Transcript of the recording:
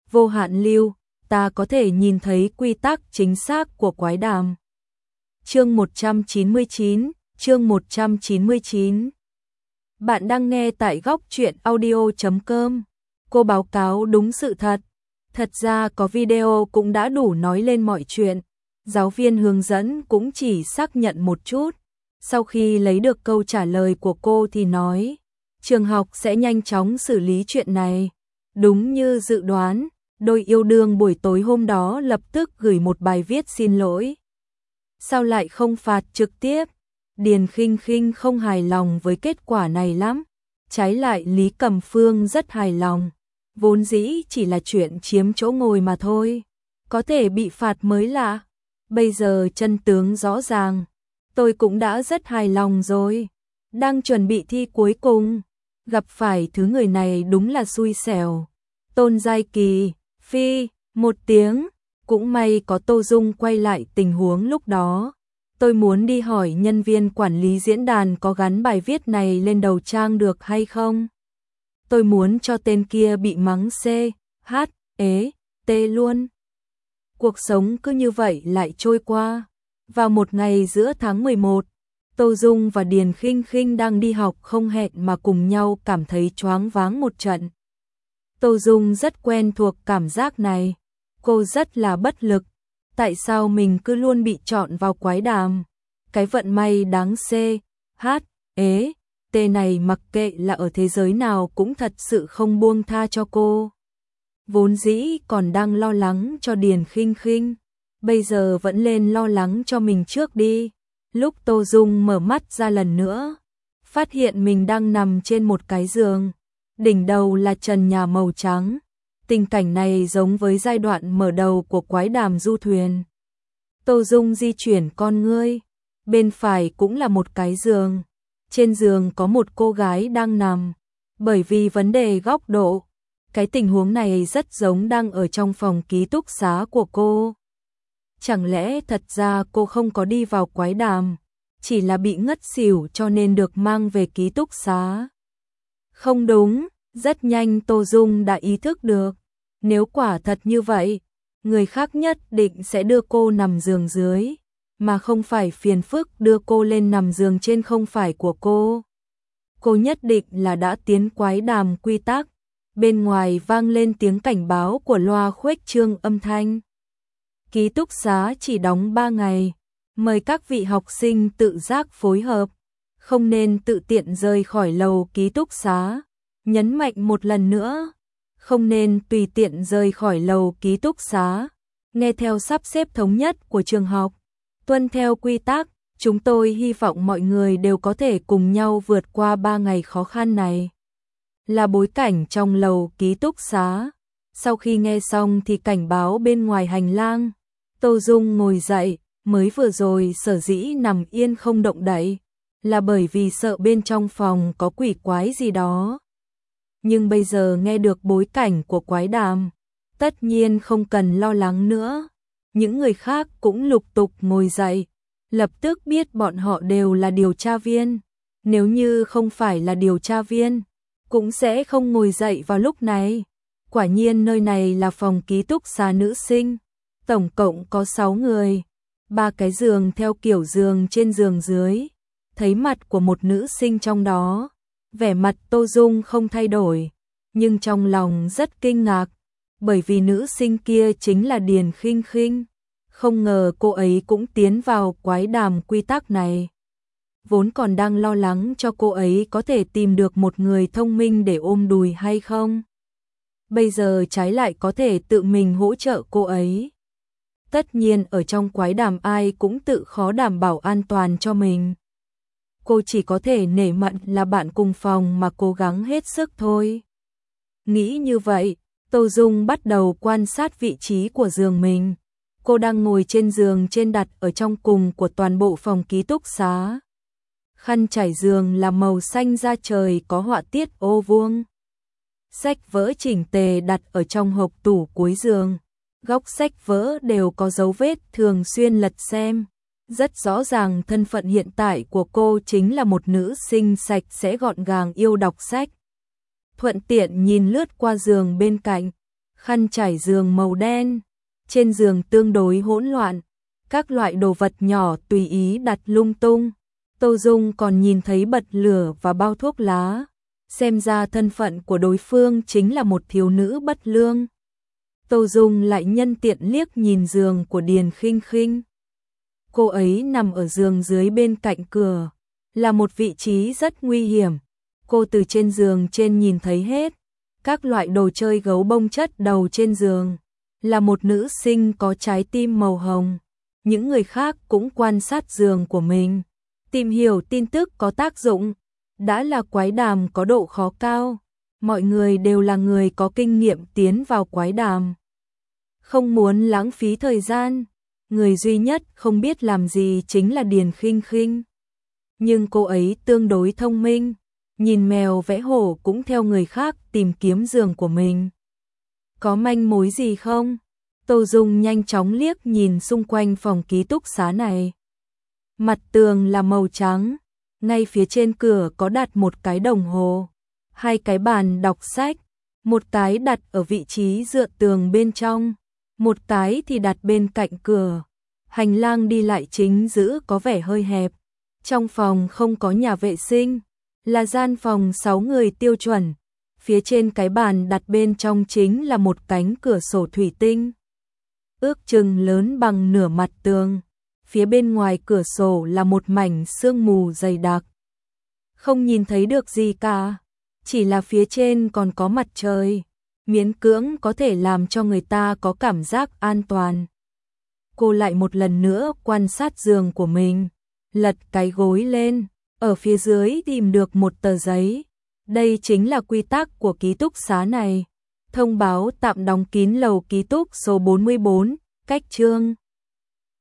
vô hạn lưu, ta có thể nhìn thấy quy tắc chính xác của quái đàm. Chương 199. Bạn đang nghe tại góc truyện audio.com. Cô báo cáo đúng sự thật. Thật ra có video cũng đã đủ nói lên mọi chuyện. Giáo viên hướng dẫn cũng chỉ xác nhận một chút. Sau khi lấy được câu trả lời của cô thì nói, trường học sẽ nhanh chóng xử lý chuyện này. Đúng như dự đoán, đôi yêu đương buổi tối hôm đó lập tức gửi một bài viết xin lỗi. Sao lại không phạt trực tiếp? Điền Khinh Khinh không hài lòng với kết quả này lắm. Trái lại Lý Cẩm Phương rất hài lòng. Vốn dĩ chỉ là chuyện chiếm chỗ ngồi mà thôi. Có thể bị phạt mới lạ. Bây giờ chân tướng rõ ràng. Tôi cũng đã rất hài lòng rồi. Đang chuẩn bị thi cuối cùng. Gặp phải thứ người này đúng là xui xẻo. Tôn Giai Kỳ, phi, một tiếng. Cũng may có Tô Dung quay lại tình huống lúc đó. Tôi muốn đi hỏi nhân viên quản lý diễn đàn có gắn bài viết này lên đầu trang được hay không. Tôi muốn cho tên kia bị mắng C, H, ế, T luôn. Cuộc sống cứ như vậy lại trôi qua. Vào một ngày giữa tháng 11, Tô Dung và Điền Khinh Khinh đang đi học không hẹn mà cùng nhau cảm thấy choáng váng một trận. Tô Dung rất quen thuộc cảm giác này. Cô rất là bất lực. Tại sao mình cứ luôn bị chọn vào quái đàm? Cái vận may đáng C, H, ế, T này mặc kệ là ở thế giới nào cũng thật sự không buông tha cho cô. Vốn dĩ còn đang lo lắng cho Điền Khinh Khinh, bây giờ vẫn lên lo lắng cho mình trước đi. Lúc Tô Dung mở mắt ra lần nữa, phát hiện mình đang nằm trên một cái giường, đỉnh đầu là trần nhà màu trắng. Tình cảnh này giống với giai đoạn mở đầu của quái đàm du thuyền. Tô Dung di chuyển con ngươi, bên phải cũng là một cái giường. Trên giường có một cô gái đang nằm. Bởi vì vấn đề góc độ, cái tình huống này rất giống đang ở trong phòng ký túc xá của cô. Chẳng lẽ thật ra cô không có đi vào quái đàm, chỉ là bị ngất xỉu cho nên được mang về ký túc xá? Không đúng, rất nhanh Tô Dung đã ý thức được. Nếu quả thật như vậy, người khác nhất định sẽ đưa cô nằm giường dưới, mà không phải phiền phức đưa cô lên nằm giường trên không phải của cô. Cô nhất định là đã tiến quái đàm quy tắc. Bên ngoài vang lên tiếng cảnh báo của loa khuếch trương âm thanh. Ký túc xá chỉ đóng 3 ngày, mời các vị học sinh tự giác phối hợp, không nên tự tiện rời khỏi lầu ký túc xá. Nhấn mạnh một lần nữa, không nên tùy tiện rời khỏi lầu ký túc xá. Nghe theo sắp xếp thống nhất của trường học, tuân theo quy tắc, chúng tôi hy vọng mọi người đều có thể cùng nhau vượt qua 3 ngày khó khăn này. Là bối cảnh trong lầu ký túc xá. Sau khi nghe xong thì cảnh báo bên ngoài hành lang. Tô Dung ngồi dậy, mới vừa rồi sở dĩ nằm yên không động đậy, là bởi vì sợ bên trong phòng có quỷ quái gì đó. Nhưng bây giờ nghe được bối cảnh của quái đàm, tất nhiên không cần lo lắng nữa. Những người khác cũng lục tục ngồi dậy, lập tức biết bọn họ đều là điều tra viên. Nếu như không phải là điều tra viên, cũng sẽ không ngồi dậy vào lúc này. Quả nhiên nơi này là phòng ký túc xá nữ sinh, tổng cộng có 6 người, 3 cái giường theo kiểu giường trên giường dưới. Thấy mặt của một nữ sinh trong đó, vẻ mặt Tô Dung không thay đổi, nhưng trong lòng rất kinh ngạc, bởi vì nữ sinh kia chính là Điền Khinh Khinh. Không ngờ cô ấy cũng tiến vào quái đàm quy tắc này. Vốn còn đang lo lắng cho cô ấy có thể tìm được một người thông minh để ôm đùi hay không. Bây giờ trái lại có thể tự mình hỗ trợ cô ấy. Tất nhiên ở trong quái đàm ai cũng tự khó đảm bảo an toàn cho mình. Cô chỉ có thể nể mặt là bạn cùng phòng mà cố gắng hết sức thôi. Nghĩ như vậy, Tô Dung bắt đầu quan sát vị trí của giường mình. Cô đang ngồi trên giường trên đặt ở trong cùng của toàn bộ phòng ký túc xá. Khăn trải giường là màu xanh da trời có họa tiết ô vuông. Sách vở chỉnh tề đặt ở trong hộc tủ cuối giường. Góc sách vở đều có dấu vết thường xuyên lật xem. Rất rõ ràng thân phận hiện tại của cô chính là một nữ sinh sạch sẽ gọn gàng yêu đọc sách. Thuận tiện nhìn lướt qua giường bên cạnh, khăn trải giường màu đen, trên giường tương đối hỗn loạn, các loại đồ vật nhỏ tùy ý đặt lung tung. Tô Dung còn nhìn thấy bật lửa và bao thuốc lá, xem ra thân phận của đối phương chính là một thiếu nữ bất lương. Tô Dung lại nhân tiện liếc nhìn giường của Điền Khinh Khinh. Cô ấy nằm ở giường dưới bên cạnh cửa, là một vị trí rất nguy hiểm. Cô từ trên giường trên nhìn thấy hết, các loại đồ chơi gấu bông chất đầu trên giường, là một nữ sinh có trái tim màu hồng. Những người khác cũng quan sát giường của mình, tìm hiểu tin tức có tác dụng. Đã là quái đàm có độ khó cao, mọi người đều là người có kinh nghiệm tiến vào quái đàm. Không muốn lãng phí thời gian, người duy nhất không biết làm gì chính là Điền Khinh Khinh. Nhưng cô ấy tương đối thông minh, nhìn mèo vẽ hổ cũng theo người khác tìm kiếm giường của mình. Có manh mối gì không? Tô Dung nhanh chóng liếc nhìn xung quanh phòng ký túc xá này. Mặt tường là màu trắng, ngay phía trên cửa có đặt một cái đồng hồ, hai cái bàn đọc sách, một cái đặt ở vị trí dựa tường bên trong, một cái thì đặt bên cạnh cửa. Hành lang đi lại chính giữa có vẻ hơi hẹp. Trong phòng không có nhà vệ sinh, là gian phòng 6 người tiêu chuẩn. Phía trên cái bàn đặt bên trong chính là một cánh cửa sổ thủy tinh, ước chừng lớn bằng nửa mặt tường. Phía bên ngoài cửa sổ là một mảnh sương mù dày đặc. Không nhìn thấy được gì cả, chỉ là phía trên còn có mặt trời, miễn cưỡng có thể làm cho người ta có cảm giác an toàn. Cô lại một lần nữa quan sát giường của mình, lật cái gối lên, ở phía dưới tìm được một tờ giấy. Đây chính là quy tắc của ký túc xá này. Thông báo tạm đóng kín lầu ký túc số 44, cách chương.